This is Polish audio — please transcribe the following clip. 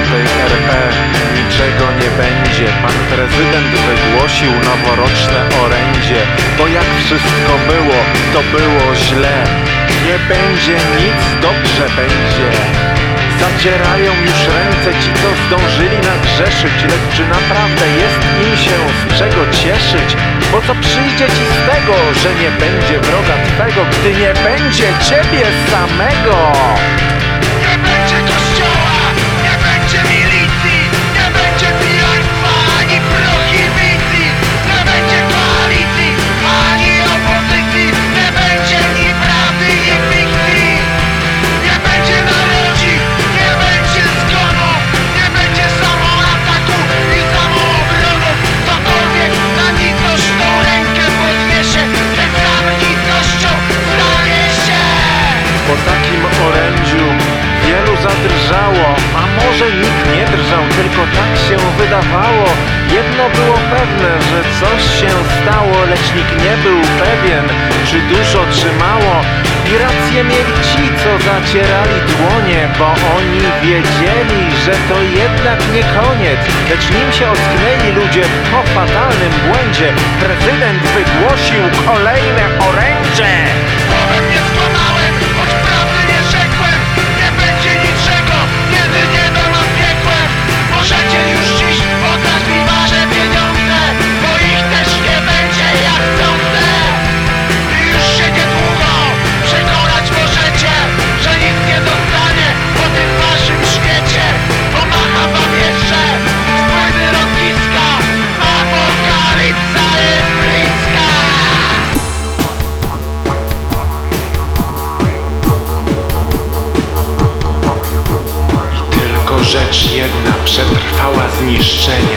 tej RP niczego nie będzie. Pan prezydent wygłosił noworoczne orędzie, bo jak wszystko było, to było źle. Nie będzie nic, dobrze będzie. Zacierają już ręce ci, co zdążyli nagrzeszyć, lecz czy naprawdę jest im się z czego cieszyć? Bo co przyjdzie ci z tego, że nie będzie wroga twego, gdy nie będzie ciebie samego? Nie będzie kościoła, nie będzie milicji, nie będzie pijaństwa ani prohibicji, nie będzie koalicji ani opozycji, nie będzie ni prawdy, ni fikcji, nie będzie narodzin, nie będzie zgonu, nie będzie samoataku i samoobronów. Ktokolwiek na nicoszną rękę podniesie, ten sam nicością stanie się. Po takim orędziu wielu zadrżało, a może nikt nie drżał, tylko tak się wydawało. Jedno było pewne, że coś się stało, lecz nikt nie był pewien, czy dużo, czy mało. I rację mieli ci, co zacierali dłonie, bo oni wiedzieli, że to jednak nie koniec. Lecz nim się ocknęli ludzie po fatalnym błędzie, prezydent wygłosił kolejne orędzie. Słowem nie skłamałem, choć prawdy nie rzekłem. Nie będzie niczego, kiedy nie dam piekłem. Możecie już dziś oddać mi wasze pieniądze, bo ich też nie będzie jak sądzę. I już się niedługo przekonać możecie, że nic nie dostanie po tym waszym świecie. Pomacham wam jeszcze spływy lotniska, apokalipsa jest bliska. Tylko rzecz jedna przetrwała zniszczenia.